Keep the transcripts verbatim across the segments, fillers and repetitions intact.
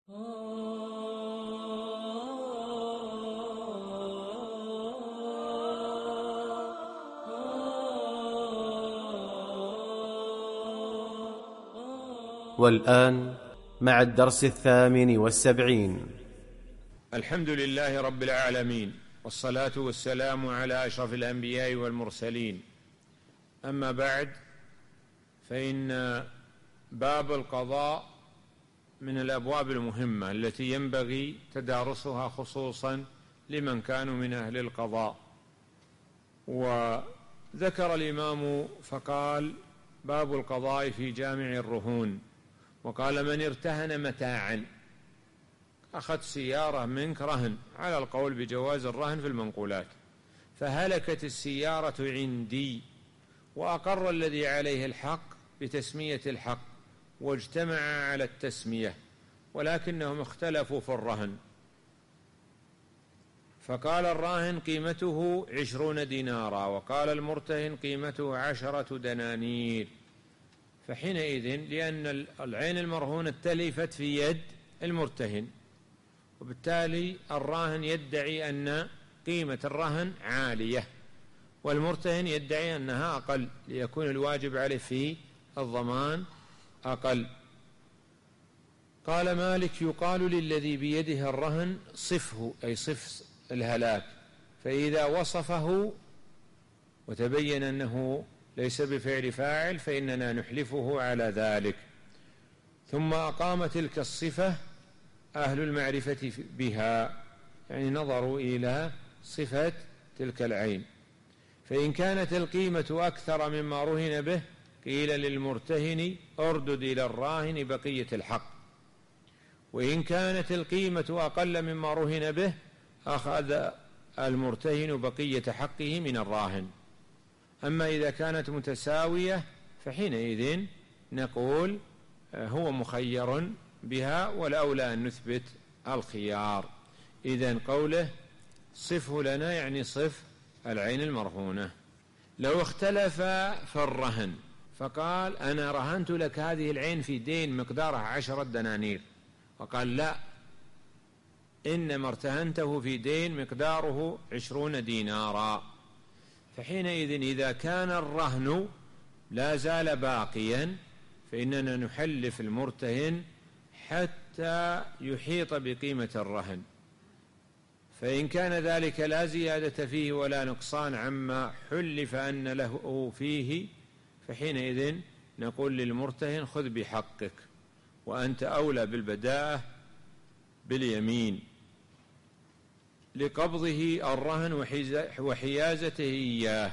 والآن مع الدرس الثامن والسبعين. الحمد لله رب العالمين، والصلاة والسلام على أشرف الأنبياء والمرسلين. أما بعد، فإن باب القضاء من الأبواب المهمة التي ينبغي تدارسها خصوصا لمن كانوا من أهل القضاء. وذكر الإمام فقال: باب القضاء في جامع الرهون. وقال: من ارتهن متاعا، أخذت سيارة منك رهن، على القول بجواز الرهن في المنقولات، فهلكت السيارة عندي، وأقر الذي عليه الحق بتسمية الحق واجتمع على التسمية، ولكنهم اختلفوا في الرهن، فقال الراهن قيمته عشرون دينارا، وقال المرتهن قيمته عشرة دنانير. فحينئذ لأن العين المرهونة تلفت في يد المرتهن، وبالتالي الراهن يدعي أن قيمة الرهن عالية، والمرتهن يدعي أنها أقل، ليكون الواجب عليه في الضمان أقل. قال مالك: يقال للذي بيده الرهن صفه، أي صف الهلاك، فإذا وصفه وتبين أنه ليس بفعل فاعل فإننا نحلفه على ذلك. ثم أقام تلك الصفة أهل المعرفة بها، يعني نظروا إلى صفة تلك العين، فإن كانت القيمة أكثر مما رهن به قيل للمرتهن اردد إلى الراهن بقية الحق، وإن كانت القيمة أقل مما رهن به أخذ المرتهن بقية حقه من الراهن. أما إذا كانت متساوية فحينئذ نقول هو مخير بها، والأولى أن نثبت الخيار. إذن قوله صفه لنا يعني صف العين المرهونة. لو اختلف في الرهن فقال: أنا رهنت لك هذه العين في دين مقدارها عشرة دنانير، وقال: لا، إنما ارتهنته في دين مقداره عشرون دينارا، فحينئذ إذا كان الرهن لا زال باقيا فإننا نحلف المرتهن حتى يحيط بقيمة الرهن، فإن كان ذلك لا زيادة فيه ولا نقصان عما حلف أن له فيه فحينئذ نقول للمرتهن خذ بحقك، وأنت أولى بالبداءة باليمين لقبضه الرهن وحيازته إياه.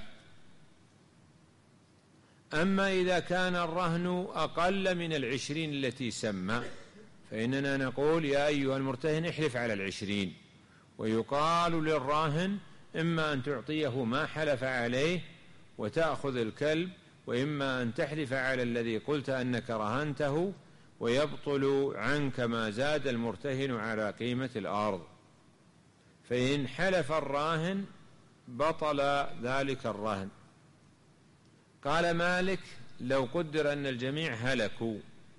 أما إذا كان الرهن أقل من العشرين التي سمى فإننا نقول: يا أيها المرتهن احلف على العشرين، ويقال للراهن إما أن تعطيه ما حلف عليه وتأخذ الكلب، وإما أن تحلف على الذي قلت أنك رهنته ويبطل عنك ما زاد المرتهن على قيمة الأرض. فإن حلف الراهن بطل ذلك الرهن. قال مالك: لو قدر أن الجميع هلكوا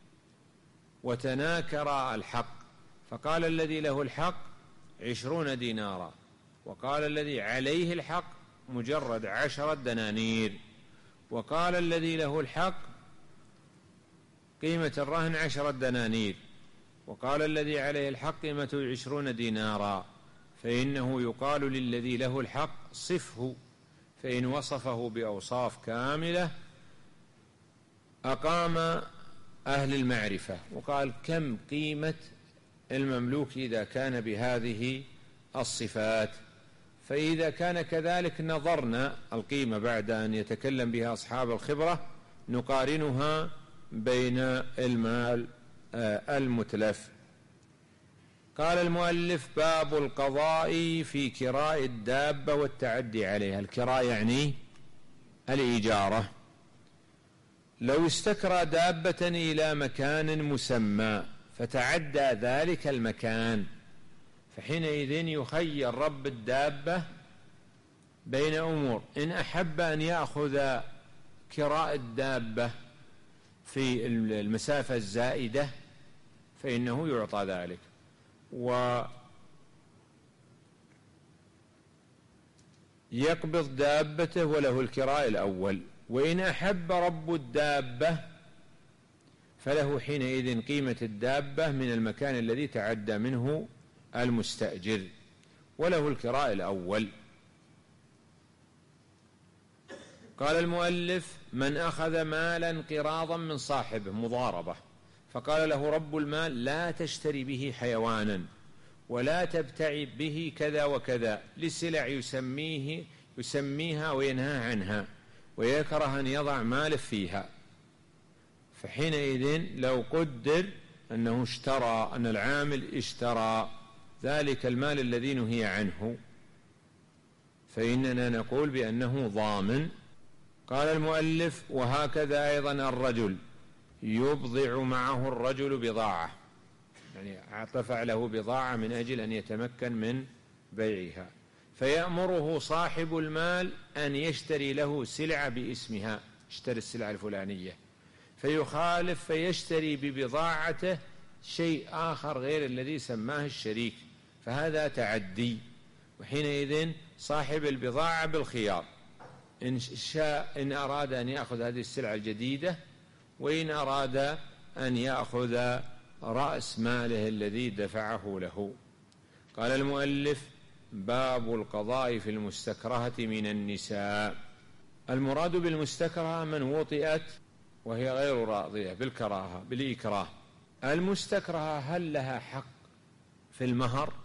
وتناكر الحق، فقال الذي له الحق عشرون دينارا، وقال الذي عليه الحق مجرد عشرة دنانير، وقال الذي له الحق قيمة الرهن عشرة دنانير، وقال الذي عليه الحق قيمته عشرون دينارا، فإنه يقال للذي له الحق صفه، فإن وصفه بأوصاف كاملة أقام أهل المعرفة وقال: كم قيمة المملوك إذا كان بهذه الصفات؟ فإذا كان كذلك نظرنا القيمة بعد أن يتكلم بها أصحاب الخبرة، نقارنها بين المال المتلف. قال المؤلف: باب القضاء في كراء الدابة والتعدي عليها. الكراء يعني الإجارة. لو استكرى دابة إلى مكان مسمى فتعدى ذلك المكان، فحينئذ يخير رب الدابة بين أمور: إن أحب أن يأخذ كراء الدابة في المسافة الزائدة فإنه يعطى ذلك. ويقبض دابته وله الكراء الأول. وإن أحب رب الدابة فله حينئذ قيمة الدابة من المكان الذي تعدى منه المستأجر، وله الكراء الأول. قال المؤلف: من أخذ مالا قراضا من صاحبه مضاربة، فقال له رب المال: لا تشتري به حيوانا ولا تبتع به كذا وكذا، لسلع يسميه يسميها وينهى عنها ويكره أن يضع ماله فيها. فحينئذ لو قدر أنه اشترى، أن العامل اشترى ذلك المال الذي نهي عنه، فإننا نقول بأنه ضامن. قال المؤلف: وهكذا أيضا الرجل يبضع معه الرجل بضاعة، يعني دفع له بضاعة من أجل أن يتمكن من بيعها، فيأمره صاحب المال أن يشتري له سلعة باسمها، اشتري السلعة الفلانية، فيخالف فيشتري ببضاعته شيء آخر غير الذي سماه الشريك، فهذا تعدي. وحينئذ صاحب البضاعة بالخيار، إن شاء إن أراد أن يأخذ هذه السلعة الجديدة، وإن أراد أن يأخذ رأس ماله الذي دفعه له. قال المؤلف: باب القضاء في المستكرهة من النساء. المراد بالمستكرهة من وطئت وهي غير راضية بالكراهة بالإكراه. المستكرهة هل لها حق في المهر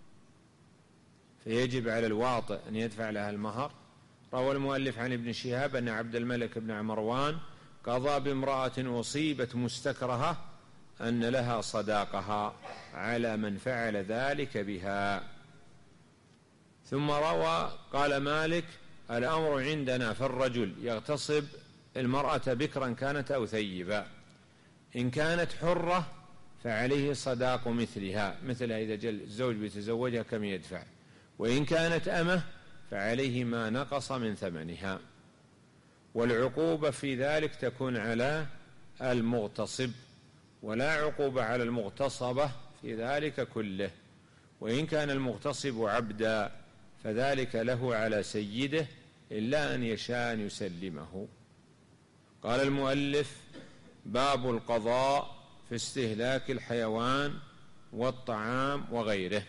فيجب على الواطئ أن يدفع لها المهر؟ روى المؤلف عن ابن شهاب أن عبد الملك بن مروان قضى بامرأة أصيبت مستكرهة أن لها صداقها على من فعل ذلك بها. ثم روى قال مالك: الأمر عندنا في الرجل يغتصب المرأة بكرا كانت أو ثيبا، إن كانت حرة فعليه صداق مثلها، مثلها إذا جل الزوج بيتزوجها كم يدفع، وإن كانت أمه فعليه ما نقص من ثمنها. والعقوبة في ذلك تكون على المغتصب، ولا عقوبة على المغتصبة في ذلك كله. وإن كان المغتصب عبدا فذلك له على سيده إلا أن يشاء أن يسلمه. قال المؤلف: باب القضاء في استهلاك الحيوان والطعام وغيره.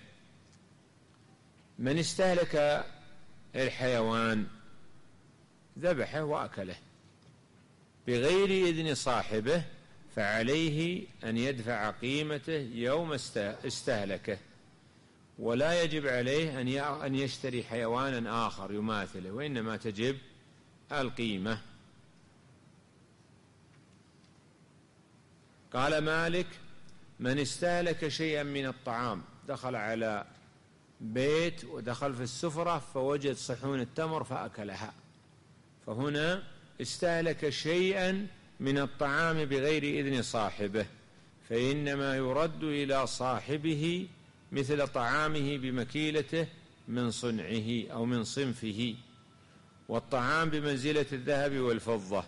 من استهلك الحيوان ذبحه وأكله بغير إذن صاحبه فعليه أن يدفع قيمته يوم استهلكه، ولا يجب عليه أن يشتري حيوانا آخر يماثله، وإنما تجب القيمة. قال مالك: من استهلك شيئا من الطعام، دخل على بيت ودخل في السفرة فوجد صحون التمر فأكلها، فهنا استهلك شيئا من الطعام بغير إذن صاحبه، فإنما يرد إلى صاحبه مثل طعامه بمكيلته من صنعه أو من صنفه، والطعام بمنزلة الذهب والفضة.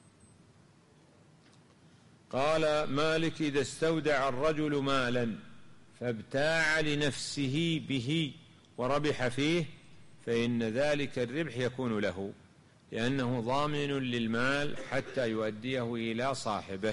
قال مالك: إذا استودع الرجل مالا فابتاع لنفسه به وربح فيه فإن ذلك الربح يكون له، لأنه ضامن للمال حتى يؤديه إلى صاحبه.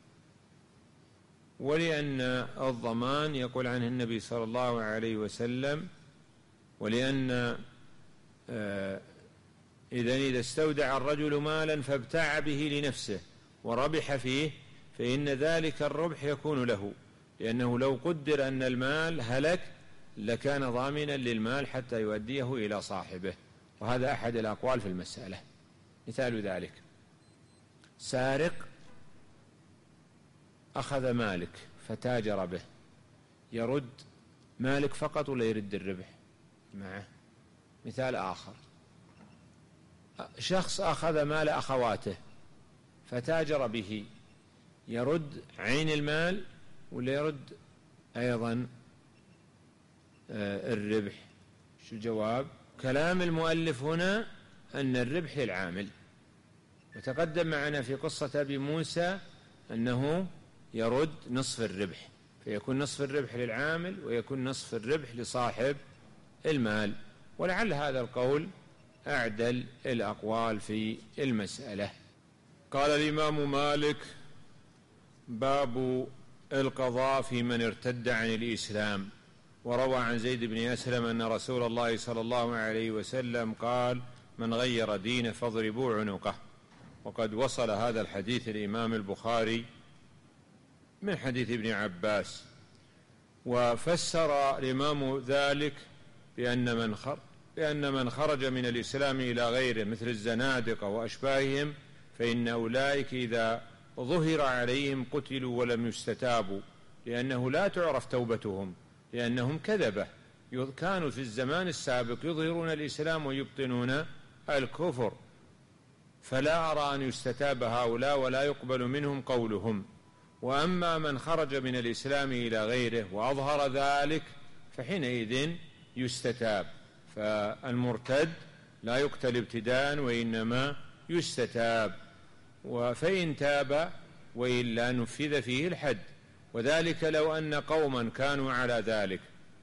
ولأن الضمان يقول عنه النبي صلى الله عليه وسلم: ولأن آه إذن إذا استودع الرجل مالا فابتاع به لنفسه وربح فيه فإن ذلك الربح يكون له، لأنه لو قدر أن المال هلك لكان ضامنا للمال حتى يؤديه إلى صاحبه. وهذا أحد الأقوال في المسألة. مثال ذلك: سارق أخذ مالك فتاجر به، يرد مالك فقط ولا يرد الربح معه؟ مثال آخر: شخص أخذ مال أخواته فتاجر به، يرد عين المال ولا يرد أيضا الربح؟ شو الجواب؟ كلام المؤلف هنا أن الربح للعامل، وتقدم معنا في قصة أبي موسى أنه يرد نصف الربح، فيكون نصف الربح للعامل ويكون نصف الربح لصاحب المال. ولعل هذا القول أعدل الأقوال في المسألة. قال الإمام مالك: باب القضاء في من ارتد عن الإسلام. وروى عن زيد بن أسلم أن رسول الله صلى الله عليه وسلم قال: من غير دينه فاضربوا عنقه. وقد وصل هذا الحديث الإمام البخاري من حديث ابن عباس. وفسر الإمام ذلك بأن من خرج بأن من خرج من الإسلام إلى غيره مثل الزنادقة وأشباههم فإن أولئك إذا ظهر عليهم قتلوا ولم يستتابوا، لأنه لا تعرف توبتهم، لأنهم كذبة كانوا في الزمان السابق يظهرون الإسلام ويبطنون الكفر، فلا أرى أن يستتاب هؤلاء ولا يقبل منهم قولهم. وأما من خرج من الإسلام إلى غيره وأظهر ذلك فحينئذ يستتاب. فالمرتد لا يقتل ابتداء وإنما يستتاب، فإن تاب وإلا نفذ فيه الحد. وذلك لو أن قوما كانوا على ذلك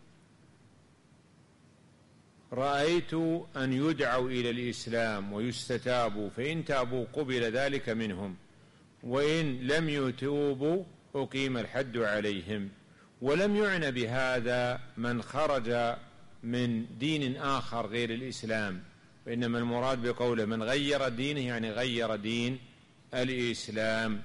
رأيت أن يدعوا إلى الإسلام ويستتابوا، فإن تابوا قبل ذلك منهم، وإن لم يتوبوا أقيم الحد عليهم. ولم يعنى بهذا من خرج من دين آخر غير الإسلام، وإنما المراد بقوله من غير دينه يعني غير دين الإسلام.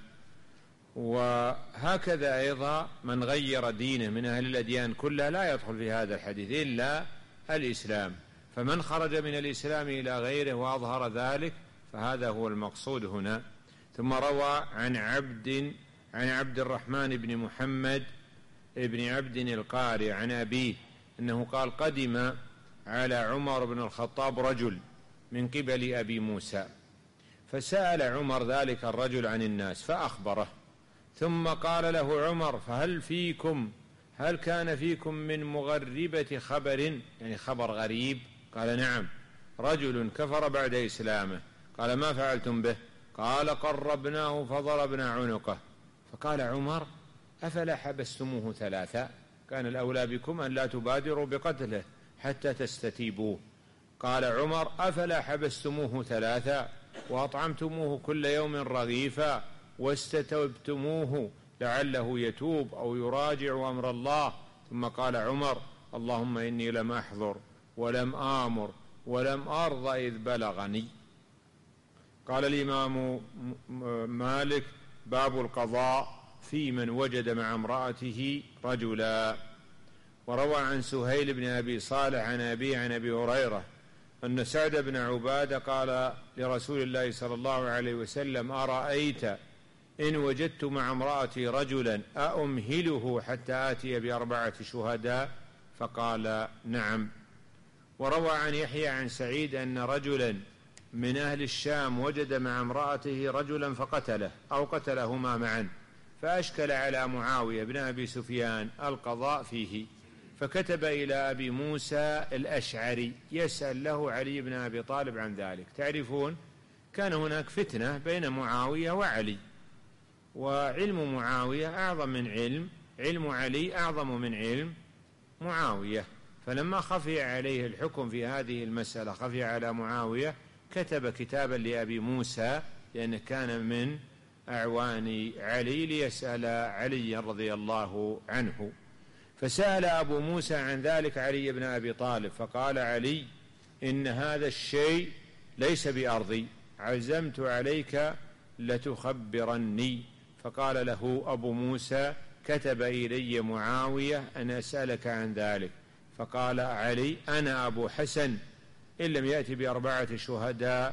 وهكذا أيضا من غير دينه من أهل الأديان كلها لا يدخل في هذا الحديث إلا الإسلام. فمن خرج من الإسلام إلى غيره وأظهر ذلك فهذا هو المقصود هنا. ثم روى عن عبد عن عبد الرحمن بن محمد بن عبد القاري عن أبيه أنه قال: قدم على عمر بن الخطاب رجل من قبل أبي موسى، فسأل عمر ذلك الرجل عن الناس فأخبره، ثم قال له عمر: فهل فيكم هل كان فيكم من مغربة خبر، يعني خبر غريب؟ قال: نعم، رجل كفر بعد إسلامه. قال: ما فعلتم به؟ قال: قربناه فضربنا عنقه. فقال عمر: أفلا حبستموه ثلاثا؟ كان الأولى بكم أن لا تبادروا بقتله حتى تستتيبوه. قال عمر: أفلا حبستموه ثلاثا وأطعمتموه كل يوم رغيفا واستتبتموه لعله يتوب أو يراجع أمر الله؟ ثم قال عمر: اللهم إني لم أحضر ولم آمر ولم أرض إذ بلغني. قال الإمام مالك: باب القضاء في من وجد مع امرأته رجلا. وروى عن سهيل بن أبي صالح عن أبي عن أبي هريرة أن سعد بن عبادة قال لرسول الله صلى الله عليه وسلم: أرأيت إن وجدت مع امرأتي رجلا أأمهله حتى آتي بأربعة شهداء؟ فقال: نعم. وروى عن يحيى عن سعيد أن رجلا من أهل الشام وجد مع امرأته رجلا فقتله أو قتلهما معا، فأشكل على معاوية بن أبي سفيان القضاء فيه، فكتب إلى أبي موسى الأشعري يسأل له علي بن أبي طالب عن ذلك. تعرفون كان هناك فتنة بين معاوية وعلي، وعلم معاوية أعظم من علم علم علي أعظم من علم معاوية، فلما خفي عليه الحكم في هذه المسألة خفي على معاوية كتب كتابا لأبي موسى لأنه كان من أعوان علي ليسأل علي رضي الله عنه. فسأل أبو موسى عن ذلك علي بن أبي طالب، فقال علي: إن هذا الشيء ليس بأرضي، عزمت عليك لتخبرني. فقال له أبو موسى: كتب إلي معاوية أن أسألك عن ذلك. فقال علي: أنا أبو حسن، إن لم يأتي بأربعة شهداء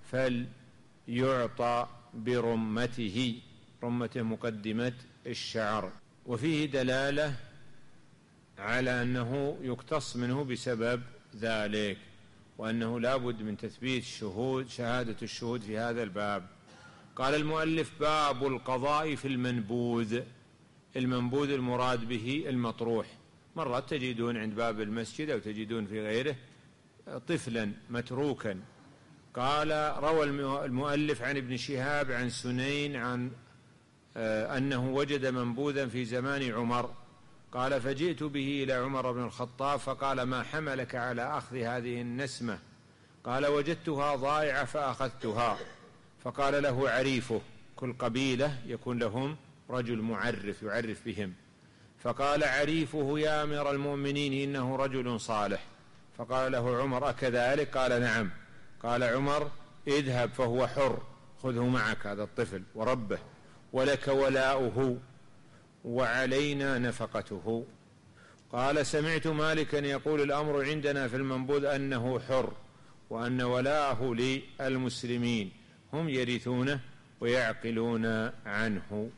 فليعطى برمته، رمته مقدمة الشعر. وفيه دلالة على أنه يقتص منه بسبب ذلك، وأنه لا بد من تثبيت الشهود شهادة الشهود في هذا الباب. قال المؤلف: باب القضاء في المنبوذ. المنبوذ المراد به المطروح. مرات تجدون عند باب المسجد أو تجدون في غيره طفلا متروكا. قال: روى المؤلف عن ابن شهاب عن سنين عن آه أنه وجد منبوذا في زمان عمر قال فجئت به إلى عمر بن الخطاب فقال ما حملك على أخذ هذه النسمة؟ قال وجدتها ضائعة فأخذتها. فقال له عريفه، كل قبيلة يكون لهم رجل معرف يعرف بهم، فقال عريفه يا أمير المؤمنين إنه رجل صالح. فقال له عمر أكذلك؟ قال نعم. قال عمر اذهب فهو حر، خذه معك هذا الطفل وربه، ولك ولاؤه وعلينا نفقته. قال سمعت مالكا يقول الأمر عندنا في المنبوذ أنه حر، وأن ولاءه للمسلمين هم يرثونه ويعقلون عنه.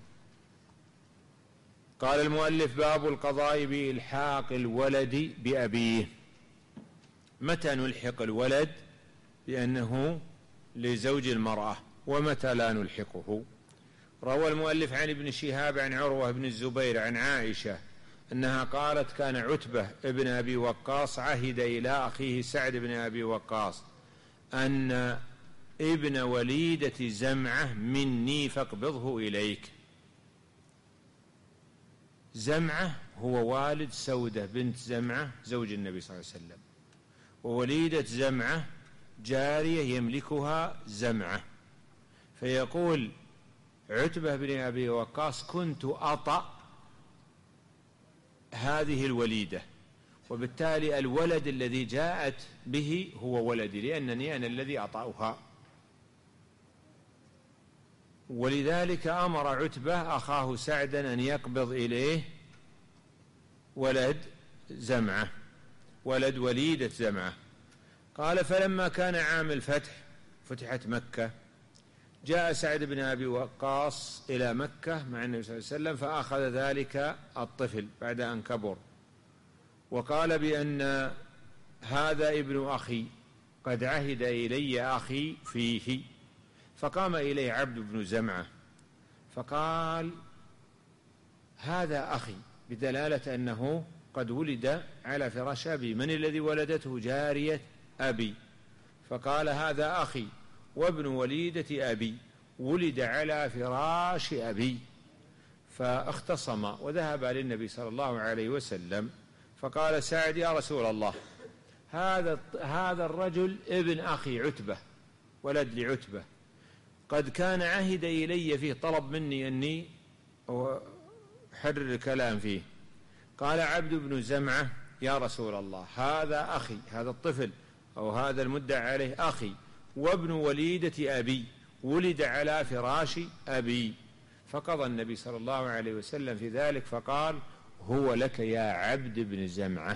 قال المؤلف باب القضاء بإلحاق الولد بأبيه. متى نلحق الولد بأنه لزوج المرأة ومتى لا نلحقه؟ روى المؤلف عن ابن شهاب عن عروة بن الزبير عن عائشة أنها قالت كان عتبة ابن أبي وقاص عهد إلى أخيه سعد بن أبي وقاص أن ابن وليدة زمعة مني فاقبضه إليك. زمعة هو والد سودة بنت زمعة زوج النبي صلى الله عليه وسلم، ووليدة زمعة جارية يملكها زمعة. فيقول عتبة بن أبي وقاص كنت أطأ هذه الوليدة، وبالتالي الولد الذي جاءت به هو ولدي لأنني أنا الذي أطأها. ولذلك أمر عتبة أخاه سعدا أن يقبض إليه ولد زمعة، ولد وليدة زمعة. قال فلما كان عام الفتح، فتحت مكة، جاء سعد بن أبي وقاص إلى مكة مع النبي صلى الله عليه وسلم فأخذ ذلك الطفل بعد أن كبر، وقال بأن هذا ابن أخي قد عهد إلي أخي فيه. فقام إليه عبد بن زمعة فقال هذا أخي، بدلالة أنه قد ولد على فراش أبي. من الذي ولدته؟ جارية أبي. فقال هذا أخي وابن وليدة أبي ولد على فراش أبي. فاختصم وذهب للنبي صلى الله عليه وسلم فقال سعد يا رسول الله هذا هذا الرجل ابن أخي عتبة ولد لعتبة، قد كان عهد إلي فيه، طلب مني أني أحرر الكلام فيه. قال عبد بن زمعة يا رسول الله هذا أخي، هذا الطفل أو هذا المدعى عليه أخي وابن وليدة أبي ولد على فراش أبي. فقضى النبي صلى الله عليه وسلم في ذلك فقال هو لك يا عبد بن زمعة،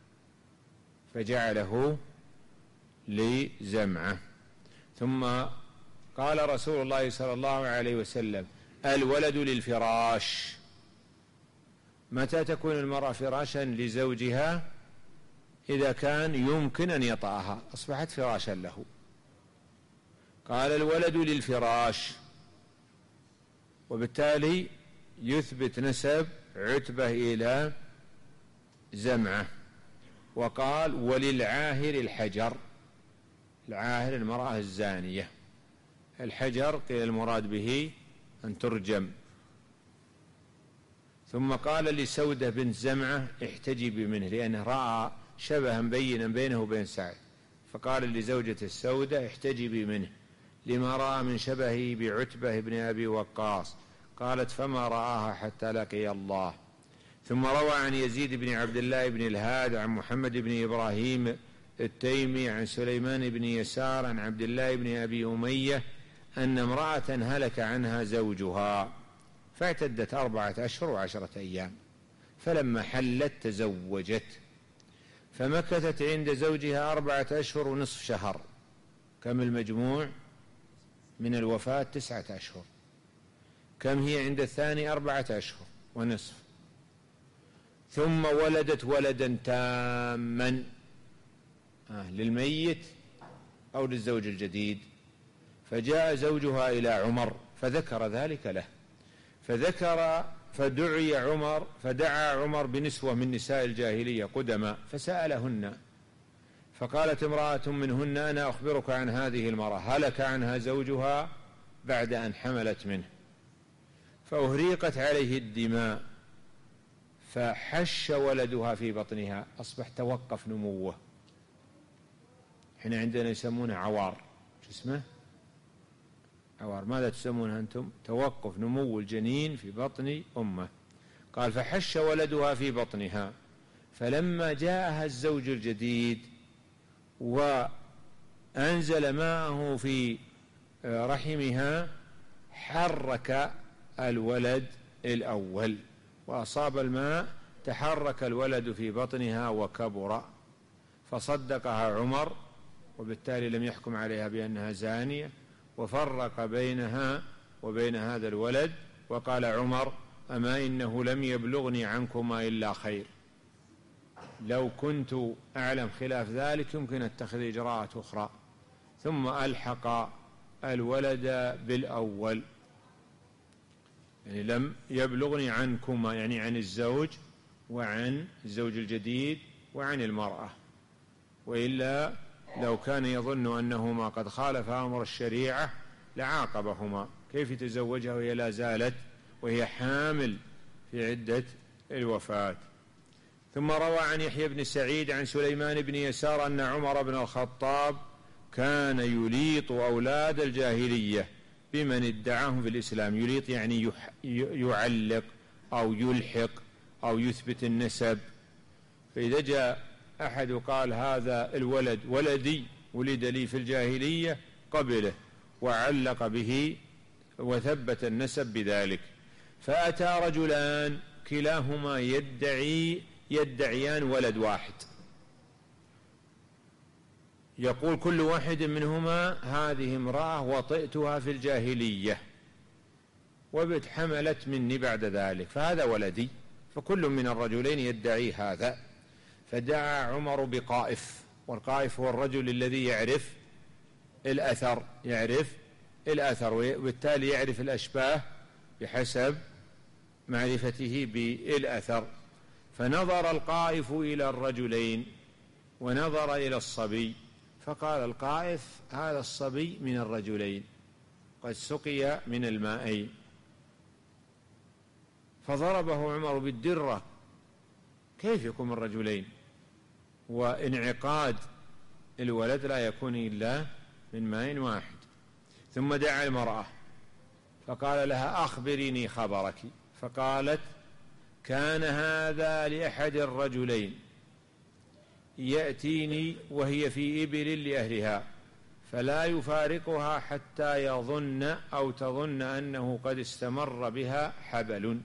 فجعله لزمعة. ثم قال رسول الله صلى الله عليه وسلم الولد للفراش. متى تكون المرأة فراشا لزوجها؟ إذا كان يمكن أن يطأها أصبحت فراشا له. قال الولد للفراش، وبالتالي يثبت نسب عتبة إلى زمعة. وقال وللعاهر الحجر، العاهر المرأة الزانية، الحجر قيل المراد به أن ترجم. ثم قال لسودة بنت زمعة احتجبي منه، لأنه رأى شبها بينا بينه وبين سعد، فقال لزوجة السودة احتجبي منه لما رأى من شبهه بعتبة بن أبي وقاص. قالت فما رآها حتى لقي الله. ثم روى عن يزيد بن عبد الله بن الهاد عن محمد بن إبراهيم التيمي عن سليمان بن يسار عن عبد الله بن أبي أمية أن امرأة هلك عنها زوجها فاعتدت أربعة أشهر وعشرة أيام، فلما حلت تزوجت فمكثت عند زوجها أربعة أشهر ونصف شهر. كم المجموع من الوفاة؟ تسعة أشهر. كم هي عند الثاني؟ أربعة أشهر ونصف. ثم ولدت ولدا تاما آه للميت أو للزوج الجديد، فجاء زوجها إلى عمر فذكر ذلك له، فذكر فدعي عمر فدعا عمر بنسوة من نساء الجاهلية قدما فسألهن، فقالت امرأة منهن أنا أخبرك عن هذه المرأة هلك عنها زوجها بعد أن حملت منه، فأهريقت عليه الدماء فحش ولدها في بطنها، أصبح توقف نموه. احنا عندنا يسمونه عوار، شو اسمه؟ عوار. ماذا تسمونها أنتم؟ توقف نمو الجنين في بطن أمه. قال فحش ولدها في بطنها، فلما جاءها الزوج الجديد وأنزل ماءه في رحمها حرك الولد الأول وأصاب الماء، تحرك الولد في بطنها وكبر، فصدقها عمر، وبالتالي لم يحكم عليها بأنها زانية، وفرق بينها وبين هذا الولد، وقال عمر أما إنه لم يبلغني عنكما إلا خير، لو كنت أعلم خلاف ذلك يمكن أتخذ إجراءات أخرى. ثم ألحق الولد بالأول، يعني لم يبلغني عنكما، يعني عن الزوج وعن الزوج الجديد وعن المرأة، وإلا لو كان يظن أنهما قد خالف أمر الشريعة لعاقبهما. كيف تزوجها وهي لا زالت وهي حامل في عدة الوفاة؟ ثم روى عن يحيى بن سعيد عن سليمان بن يسار أن عمر بن الخطاب كان يليط أولاد الجاهلية بمن ادعاهم في الإسلام. يليط يعني يعلق أو يلحق أو يثبت النسب. فإذا جاء أحد قال هذا الولد ولدي ولد لي في الجاهلية قبله وعلق به وثبت النسب بذلك. فأتى رجلان كلاهما يدعي يدعيان ولد واحد، يقول كل واحد منهما هذه امرأة وطئتها في الجاهلية وبت حملت مني بعد ذلك فهذا ولدي، فكل من الرجلين يدعي هذا. فدعا عمر بقائف، والقائف هو الرجل الذي يعرف الأثر يعرف الأثر وبالتالي يعرف الأشباه بحسب معرفته بالأثر. فنظر القائف إلى الرجلين ونظر إلى الصبي، فقال القائف هذا الصبي من الرجلين قد سقي من المائين. فضربه عمر بالدرة، كيف يكون من رجلين؟ وانعقاد الولد لا يكون إلا من ماء واحد. ثم دعا المرأة فقال لها أخبريني خبرك، فقالت كان هذا لأحد الرجلين يأتيني وهي في إبل لأهلها فلا يفارقها حتى يظن أو تظن أنه قد استمر بها حبل،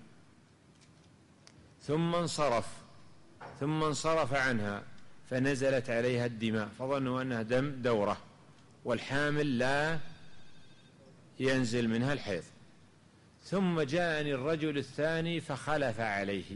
ثم انصرف ثم انصرف عنها فنزلت عليها الدماء فظنوا أنها دم دورة، والحامل لا ينزل منها الحيض. ثم جاءني الرجل الثاني فخلف عليه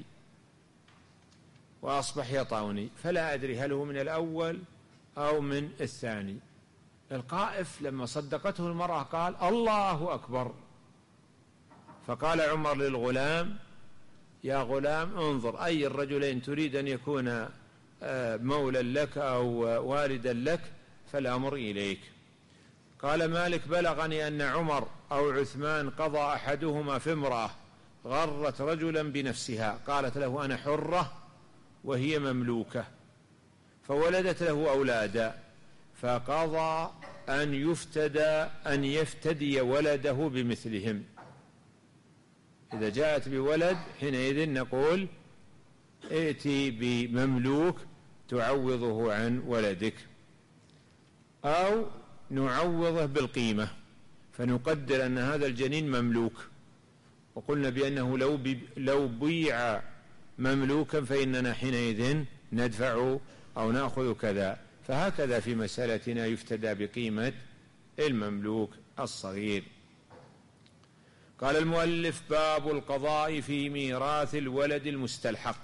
وأصبح يطعني فلا أدري هل هو من الأول أو من الثاني. القائف لما صدقته المرأة قال الله أكبر. فقال عمر للغلام يا غلام انظر أي الرجلين تريد أن يكون مولا لك أو والدا لك فالأمر إليك. قال مالك بلغني أن عمر أو عثمان قضى أحدهما في امرأة غرت رجلا بنفسها قالت له أنا حرة وهي مملوكة فولدت له أولادا، فقضى أن يفتدى أن يفتدي ولده بمثلهم. إذا جاءت بولد حينئذ نقول ائتي بمملوك تعوضه عن ولدك، أو نعوضه بالقيمة فنقدر أن هذا الجنين مملوك، وقلنا بأنه لو لو بيع مملوكا فإننا حينئذ ندفع أو نأخذ كذا. فهكذا في مسألتنا يفتدى بقيمة المملوك الصغير. قال المؤلف باب القضاء في ميراث الولد المستلحق.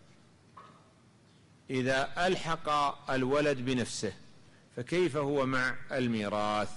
إذا ألحق الولد بنفسه فكيف هو مع الميراث؟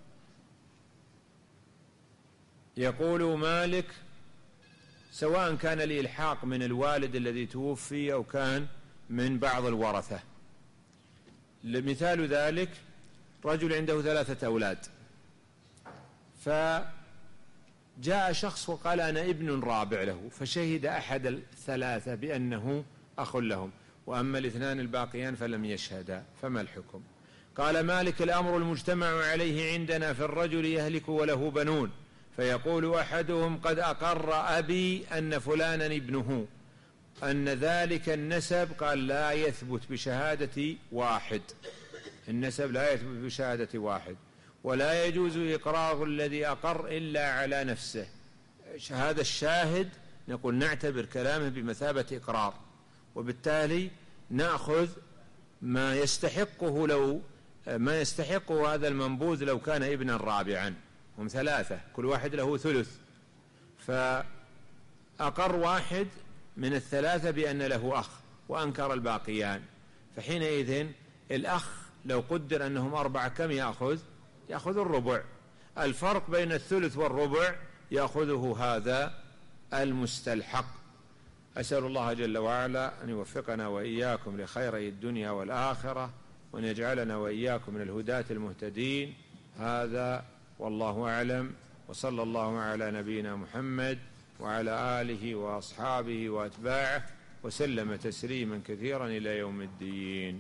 يقول مالك سواء كان الإلحاق من الوالد الذي توفي أو كان من بعض الورثة. مثال ذلك رجل عنده ثلاثة أولاد جاء شخص وقال أنا ابن رابع له، فشهد أحد الثلاثة بأنه أخ لهم، وأما الاثنان الباقيان فلم يشهدا، فما الحكم؟ قال مالك: الأمر المجتمع عليه عندنا في الرجل يهلك وله بنون، فيقول أحدهم: قد أقر أبي أن فلانا ابنه، أن ذلك النسب قال لا يثبت بشهادة واحد، النسب لا يثبت بشهادة واحد، ولا يجوز إقرار الذي أقر إلا على نفسه. هذا الشاهد نقول نعتبر كلامه بمثابة إقرار، وبالتالي نأخذ ما يستحقه لو ما يستحقه هذا المنبوذ لو كان ابنا رابعا. هم ثلاثة كل واحد له ثلث، فأقر واحد من الثلاثة بأن له أخ وأنكر الباقيان، فحينئذ الأخ لو قدر أنهم أربعة كم يأخذ؟ يأخذ الربع. الفرق بين الثلث والربع يأخذه هذا المستلحق. أسأل الله جل وعلا أن يوفقنا وإياكم لخيري الدنيا والآخرة، وأن يجعلنا وإياكم من الهداة المهتدين. هذا والله أعلم، وصلى الله على نبينا محمد وعلى آله وأصحابه وأتباعه وسلم تسليما كثيرا إلى يوم الدين.